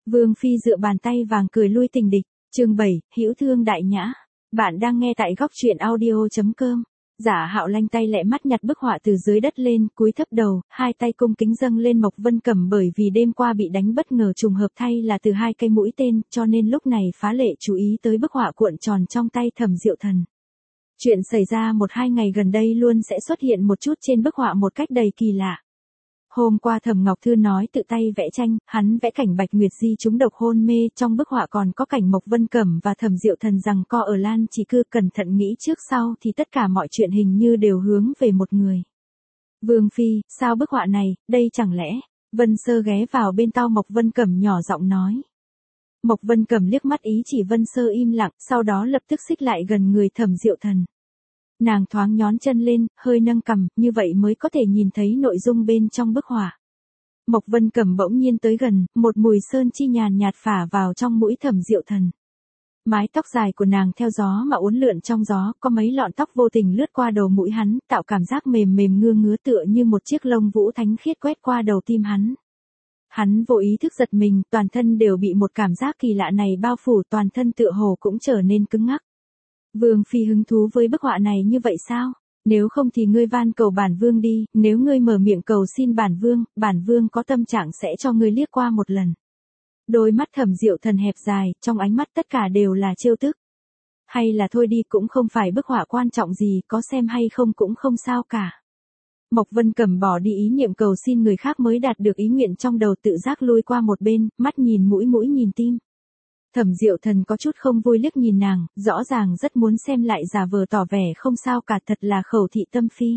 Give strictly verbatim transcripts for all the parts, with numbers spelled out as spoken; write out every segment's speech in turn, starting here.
Vương Phi dựa bàn tay vàng cười lui tình địch, chương bảy, hữu thương đại nhã. Bạn đang nghe tại góc truyện audio chấm com. Giả Hạo lanh tay lẹ mắt nhặt bức họa từ dưới đất lên, cúi thấp đầu, hai tay cung kính dâng lên Mộc Vân Cẩm, bởi vì đêm qua bị đánh bất ngờ trùng hợp thay là từ hai cây mũi tên, cho nên lúc này phá lệ chú ý tới bức họa cuộn tròn trong tay Thẩm Diệu Thần. Chuyện xảy ra một hai ngày gần đây luôn sẽ xuất hiện một chút trên bức họa một cách đầy kỳ lạ. Hôm qua Thẩm Ngọc Thư nói tự tay vẽ tranh, hắn vẽ cảnh Bạch Nguyệt Di trúng độc hôn mê, trong bức họa còn có cảnh Mộc Vân Cẩm và Thẩm Diệu Thần rằng co ở Lan Chỉ Cư, cẩn thận nghĩ trước sau thì tất cả mọi chuyện hình như đều hướng về một người. Vương Phi, sao bức họa này, đây chẳng lẽ, Vân Sơ ghé vào bên tai Mộc Vân Cẩm nhỏ giọng nói. Mộc Vân Cẩm liếc mắt ý chỉ Vân Sơ im lặng, sau đó lập tức xích lại gần người Thẩm Diệu Thần. Nàng thoáng nhón chân lên, hơi nâng cằm, như vậy mới có thể nhìn thấy nội dung bên trong bức họa. Mộc Vân Cẩm bỗng nhiên tới gần, một mùi sơn chi nhàn nhạt phả vào trong mũi Thẩm Diệu Thần. Mái tóc dài của nàng theo gió mà uốn lượn trong gió, có mấy lọn tóc vô tình lướt qua đầu mũi hắn, tạo cảm giác mềm mềm ngưa ngứa tựa như một chiếc lông vũ thánh khiết quét qua đầu tim hắn. Hắn vô ý thức giật mình, toàn thân đều bị một cảm giác kỳ lạ này bao phủ, toàn thân tựa hồ cũng trở nên cứng ngắc. Vương Phi hứng thú với bức họa này như vậy sao? Nếu không thì ngươi van cầu bản vương đi, nếu ngươi mở miệng cầu xin bản vương, bản vương có tâm trạng sẽ cho ngươi liếc qua một lần. Đôi mắt Thẩm Diệu Thần hẹp dài, trong ánh mắt tất cả đều là trêu tức. Hay là thôi đi, cũng không phải bức họa quan trọng gì, có xem hay không cũng không sao cả. Mộc Vân Cẩm bỏ đi ý niệm cầu xin người khác mới đạt được ý nguyện trong đầu, tự giác lui qua một bên, mắt nhìn mũi mũi nhìn tim. Thẩm Diệu Thần có chút không vui liếc nhìn nàng, rõ ràng rất muốn xem lại giả vờ tỏ vẻ không sao cả, thật là khẩu thị tâm phi.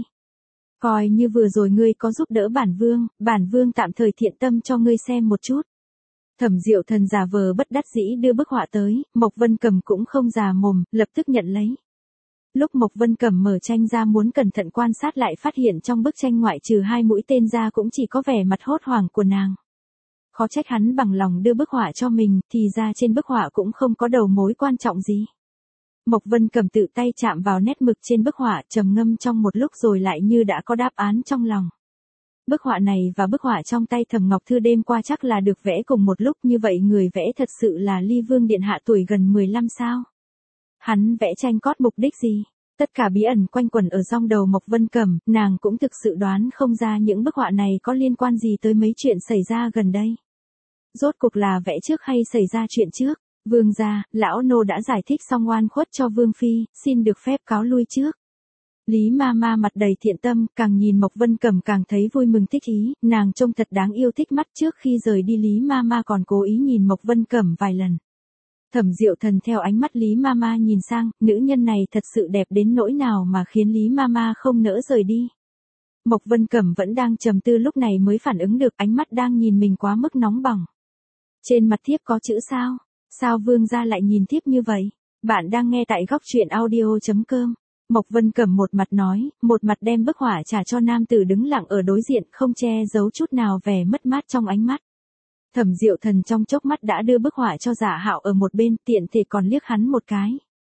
Coi như vừa rồi ngươi có giúp đỡ bản vương, bản vương tạm thời thiện tâm cho ngươi xem một chút. Thẩm Diệu Thần giả vờ bất đắc dĩ đưa bức họa tới, Mộc Vân Cẩm cũng không già mồm, lập tức nhận lấy. Lúc Mộc Vân Cẩm mở tranh ra muốn cẩn thận quan sát lại phát hiện trong bức tranh ngoại trừ hai mũi tên ra cũng chỉ có vẻ mặt hốt hoảng của nàng. Khó trách hắn bằng lòng đưa bức họa cho mình, thì ra trên bức họa cũng không có đầu mối quan trọng gì. Mộc Vân Cẩm tự tay chạm vào nét mực trên bức họa, trầm ngâm trong một lúc rồi lại như đã có đáp án trong lòng. Bức họa này và bức họa trong tay Thẩm Ngọc Thư đêm qua chắc là được vẽ cùng một lúc, như vậy người vẽ thật sự là Ly Vương điện hạ tuổi gần mười lăm sao? Hắn vẽ tranh cót mục đích gì? Tất cả bí ẩn quanh quẩn ở trong đầu Mộc Vân Cẩm, nàng cũng thực sự đoán không ra những bức họa này có liên quan gì tới mấy chuyện xảy ra gần đây. Rốt cuộc là vẽ trước hay xảy ra chuyện trước? Vương gia, lão nô đã giải thích xong oan khuất cho Vương Phi, xin được phép cáo lui trước. Lý ma ma mặt đầy thiện tâm, càng nhìn Mộc Vân Cẩm càng thấy vui mừng thích ý, nàng trông thật đáng yêu thích mắt. Trước khi rời đi Lý ma ma còn cố ý nhìn Mộc Vân Cẩm vài lần. Thẩm Diệu Thần theo ánh mắt Lý Mama nhìn sang, nữ nhân này thật sự đẹp đến nỗi nào mà khiến Lý Mama không nỡ rời đi. Mộc Vân Cẩm vẫn đang trầm tư lúc này mới phản ứng được ánh mắt đang nhìn mình quá mức nóng bỏng. Trên mặt thiếp có chữ sao? Sao vương gia lại nhìn thiếp như vậy? Bạn đang nghe tại góc truyện audio chấm com. Mộc Vân Cẩm một mặt nói, một mặt đem bức họa trả cho nam tử đứng lặng ở đối diện, không che giấu chút nào vẻ mất mát trong ánh mắt. Thẩm Diệu Thần trong chốc mắt đã đưa bức họa cho Giả Hạo ở một bên, tiện thể còn liếc hắn một cái.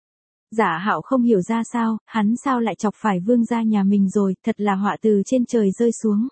Giả Hạo không hiểu ra sao, hắn sao lại chọc phải vương gia nhà mình rồi, thật là họa từ trên trời rơi xuống.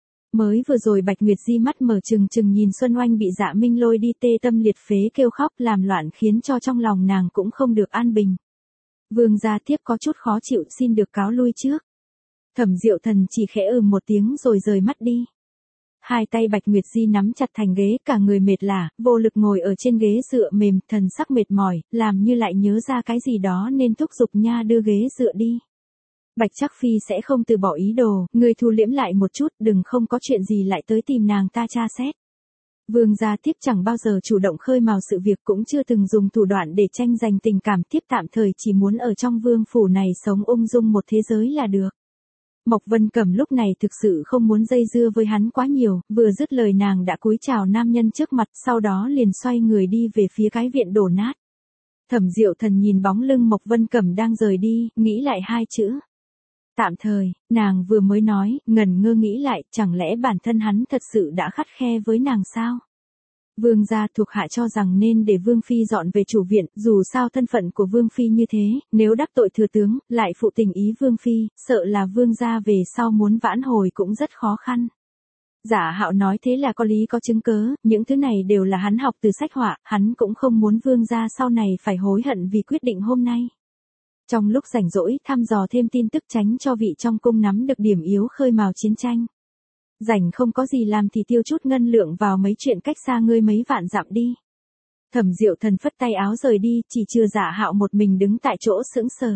Mới vừa rồi Bạch Nguyệt Di mắt mở trừng trừng nhìn Xuân Oanh bị Dạ Minh lôi đi tê tâm liệt phế kêu khóc làm loạn, khiến cho trong lòng nàng cũng không được an bình. Vương gia tiếp có chút khó chịu, xin được cáo lui trước. Thẩm Diệu Thần chỉ khẽ ừ một tiếng rồi rời mắt đi. Hai tay Bạch Nguyệt Di nắm chặt thành ghế, cả người mệt lả, vô lực ngồi ở trên ghế dựa mềm, thần sắc mệt mỏi, làm như lại nhớ ra cái gì đó nên thúc giục nha đưa ghế dựa đi. Bạch Trắc Phi sẽ không từ bỏ ý đồ, ngươi thu liễm lại một chút, đừng không có chuyện gì lại tới tìm nàng ta tra xét. Vương gia tiếp chẳng bao giờ chủ động khơi mào sự việc, cũng chưa từng dùng thủ đoạn để tranh giành tình cảm, tiếp tạm thời chỉ muốn ở trong vương phủ này sống ung dung một thế giới là được. Mộc Vân Cẩm lúc này thực sự không muốn dây dưa với hắn quá nhiều, vừa dứt lời nàng đã cúi chào nam nhân trước mặt, sau đó liền xoay người đi về phía cái viện đổ nát. Thẩm Diệu Thần nhìn bóng lưng Mộc Vân Cẩm đang rời đi, nghĩ lại hai chữ. Tạm thời, nàng vừa mới nói, ngần ngơ nghĩ lại, chẳng lẽ bản thân hắn thật sự đã khắt khe với nàng sao? Vương gia thuộc hạ cho rằng nên để Vương Phi dọn về chủ viện, dù sao thân phận của Vương Phi như thế, nếu đắc tội thừa tướng, lại phụ tình ý Vương Phi, sợ là Vương gia về sau muốn vãn hồi cũng rất khó khăn. Giả Hạo nói thế là có lý có chứng cớ, những thứ này đều là hắn học từ sách họa, hắn cũng không muốn Vương gia sau này phải hối hận vì quyết định hôm nay. Trong lúc rảnh rỗi thăm dò thêm tin tức tránh cho vị trong cung nắm được điểm yếu khơi mào chiến tranh. Rảnh không có gì làm thì tiêu chút ngân lượng vào mấy chuyện cách xa ngươi mấy vạn dặm đi. Thẩm Diệu Thần phất tay áo rời đi, chỉ chừa Giả Hạo một mình đứng tại chỗ sững sờ.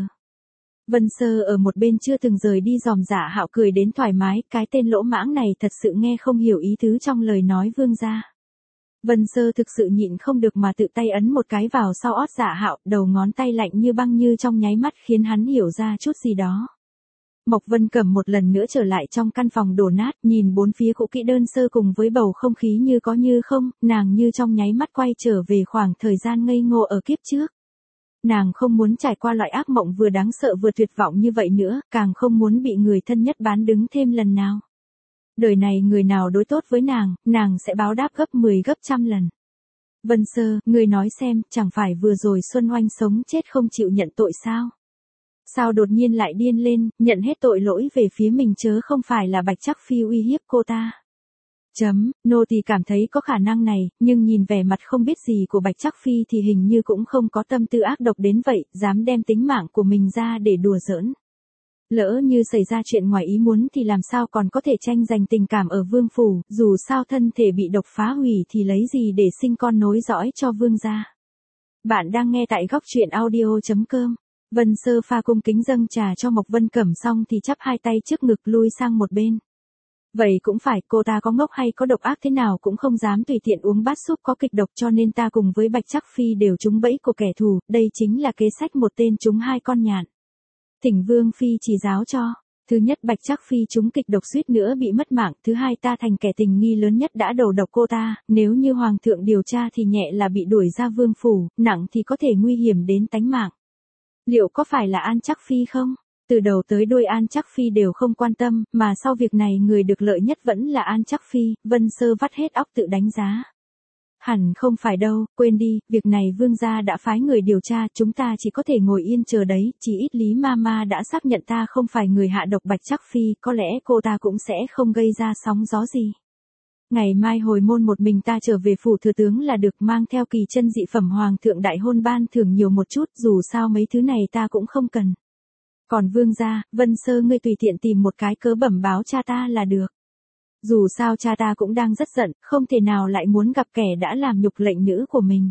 Vân Sơ ở một bên chưa từng rời đi dòm Giả Hạo cười đến thoải mái, cái tên lỗ mãng này thật sự nghe không hiểu ý tứ trong lời nói Vương gia. Vân Sơ thực sự nhịn không được mà tự tay ấn một cái vào sau ót Giả Hạo, đầu ngón tay lạnh như băng như trong nháy mắt khiến hắn hiểu ra chút gì đó. Mộc Vân Cẩm một lần nữa trở lại trong căn phòng đổ nát, nhìn bốn phía cũ kỹ đơn sơ cùng với bầu không khí như có như không, nàng như trong nháy mắt quay trở về khoảng thời gian ngây ngô ở kiếp trước. Nàng không muốn trải qua loại ác mộng vừa đáng sợ vừa tuyệt vọng như vậy nữa, càng không muốn bị người thân nhất bán đứng thêm lần nào. Đời này người nào đối tốt với nàng, nàng sẽ báo đáp gấp mười gấp trăm lần. Vân Sơ, ngươi nói xem, chẳng phải vừa rồi Xuân Oanh sống chết không chịu nhận tội sao? Sao đột nhiên lại điên lên, nhận hết tội lỗi về phía mình chớ không phải là Bạch Trắc Phi uy hiếp cô ta. Chấm, nô tỳ cảm thấy có khả năng này, nhưng nhìn vẻ mặt không biết gì của Bạch Trắc Phi thì hình như cũng không có tâm tư ác độc đến vậy, dám đem tính mạng của mình ra để đùa giỡn. Lỡ như xảy ra chuyện ngoài ý muốn thì làm sao còn có thể tranh giành tình cảm ở vương phủ, dù sao thân thể bị độc phá hủy thì lấy gì để sinh con nối dõi cho vương gia. Bạn đang nghe tại góc truyện audio chấm com. Vân Sơ pha cung kính dâng trà cho Mộc Vân Cẩm xong thì chắp hai tay trước ngực lui sang một bên. Vậy cũng phải, cô ta có ngốc hay có độc ác thế nào cũng không dám tùy tiện uống bát súp có kịch độc cho nên ta cùng với Bạch Trắc Phi đều trúng bẫy của kẻ thù, đây chính là kế sách một tên trúng hai con nhạn. Thỉnh Vương Phi chỉ giáo cho. Thứ nhất Bạch Trắc Phi trúng kịch độc suýt nữa bị mất mạng, thứ hai ta thành kẻ tình nghi lớn nhất đã đầu độc cô ta, nếu như Hoàng thượng điều tra thì nhẹ là bị đuổi ra vương phủ, nặng thì có thể nguy hiểm đến tánh mạng. Liệu có phải là An Trắc Phi không? Từ đầu tới đuôi An Trắc Phi đều không quan tâm, mà sau việc này người được lợi nhất vẫn là An Trắc Phi, Vân Sơ vắt hết óc tự đánh giá. Hẳn không phải đâu, quên đi, việc này vương gia đã phái người điều tra, chúng ta chỉ có thể ngồi yên chờ đấy, chỉ ít Lý Mama đã xác nhận ta không phải người hạ độc Bạch Trắc Phi, có lẽ cô ta cũng sẽ không gây ra sóng gió gì. Ngày mai hồi môn một mình ta trở về phủ thừa tướng là được, mang theo kỳ chân dị phẩm hoàng thượng đại hôn ban thưởng nhiều một chút, dù sao mấy thứ này ta cũng không cần. Còn vương gia, Vân Sơ ngươi tùy tiện tìm một cái cớ bẩm báo cha ta là được. Dù sao cha ta cũng đang rất giận, không thể nào lại muốn gặp kẻ đã làm nhục lệnh nữ của mình.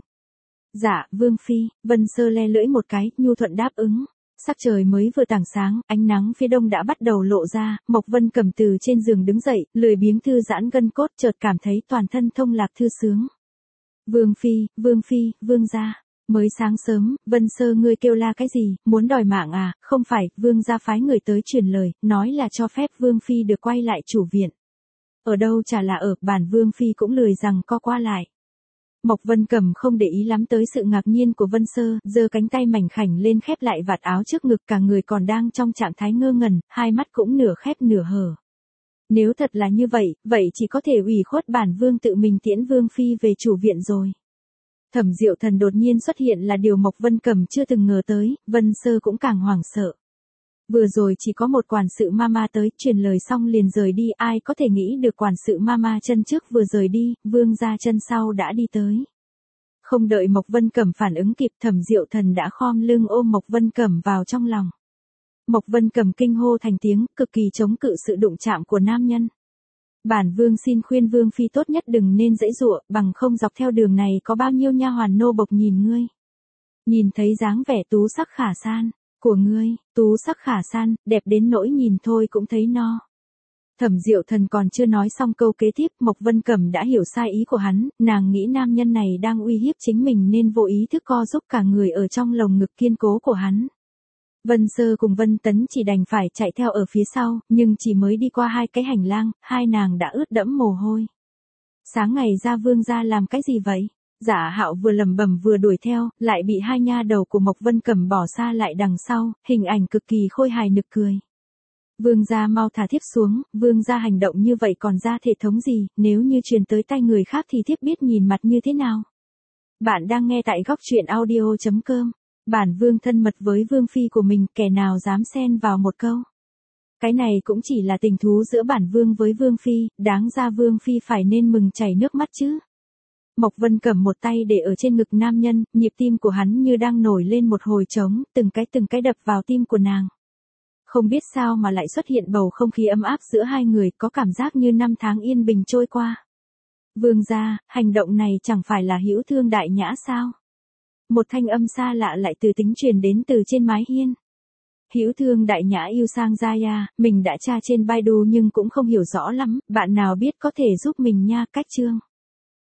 Dạ, Vương Phi, Vân Sơ le lưỡi một cái, nhu thuận đáp ứng. Sắc trời mới vừa tảng sáng, ánh nắng phía đông đã bắt đầu lộ ra, Mộc Vân Cẩm từ trên giường đứng dậy, lười biếng thư giãn gân cốt, chợt cảm thấy toàn thân thông lạc thư sướng. Vương Phi, Vương Phi, Vương gia. Mới sáng sớm, Vân Sơ ngươi kêu la cái gì, muốn đòi mạng à, không phải, Vương gia phái người tới truyền lời, nói là cho phép Vương Phi được quay lại chủ viện. Ở đâu chả là ở, bản Vương Phi cũng lười rằng co qua lại. Mộc Vân Cẩm không để ý lắm tới sự ngạc nhiên của Vân Sơ, giơ cánh tay mảnh khảnh lên khép lại vạt áo trước ngực, cả người còn đang trong trạng thái ngơ ngẩn, hai mắt cũng nửa khép nửa hở. Nếu thật là như vậy, vậy chỉ có thể ủy khuất bản Vương tự mình tiễn Vương Phi về chủ viện rồi. Thẩm Diệu Thần đột nhiên xuất hiện là điều Mộc Vân Cẩm chưa từng ngờ tới, Vân Sơ cũng càng hoảng sợ. Vừa rồi chỉ có một quản sự mama tới, truyền lời xong liền rời đi, ai có thể nghĩ được quản sự mama chân trước vừa rời đi, vương gia chân sau đã đi tới. Không đợi Mộc Vân Cẩm phản ứng kịp, Thẩm Diệu Thần đã khom lưng ôm Mộc Vân Cẩm vào trong lòng. Mộc Vân Cẩm kinh hô thành tiếng, cực kỳ chống cự sự đụng chạm của nam nhân. Bản Vương xin khuyên Vương Phi tốt nhất đừng nên giãy giụa, bằng không dọc theo đường này có bao nhiêu nha hoàn nô bộc nhìn ngươi. Nhìn thấy dáng vẻ tú sắc khả san của ngươi, tú sắc khả san, đẹp đến nỗi nhìn thôi cũng thấy no. Thẩm Diệu Thần còn chưa nói xong câu kế tiếp, Mộc Vân Cẩm đã hiểu sai ý của hắn, nàng nghĩ nam nhân này đang uy hiếp chính mình nên vô ý thức co giúp cả người ở trong lồng ngực kiên cố của hắn. Vân Sơ cùng Vân Tấn chỉ đành phải chạy theo ở phía sau, nhưng chỉ mới đi qua hai cái hành lang, hai nàng đã ướt đẫm mồ hôi. Sáng ngày ra vương gia làm cái gì vậy? Giả Hạo vừa lẩm bẩm vừa đuổi theo, lại bị hai nha đầu của Mộc Vân Cẩm bỏ xa lại đằng sau, hình ảnh cực kỳ khôi hài nực cười. Vương gia mau thả thiếp xuống, vương gia hành động như vậy còn ra thể thống gì, nếu như truyền tới tay người khác thì thiếp biết nhìn mặt như thế nào. Bạn đang nghe tại góc truyện audio chấm com. Bản Vương thân mật với Vương Phi của mình, kẻ nào dám xen vào một câu. Cái này cũng chỉ là tình thú giữa bản vương với vương phi, đáng ra vương phi phải nên mừng chảy nước mắt chứ. Mộc Vân cầm một tay để ở trên ngực nam nhân, nhịp tim của hắn như đang nổi lên một hồi trống, từng cái từng cái đập vào tim của nàng. Không biết sao mà lại xuất hiện bầu không khí ấm áp giữa hai người, có cảm giác như năm tháng yên bình trôi qua. Vương gia, hành động này chẳng phải là hữu thương đại nhã sao? Một thanh âm xa lạ lại từ tính truyền đến từ trên mái hiên. Hữu thương đại nhã yêu sang Jaya, mình đã tra trên Baidu nhưng cũng không hiểu rõ lắm, bạn nào biết có thể giúp mình nha. Cách chương.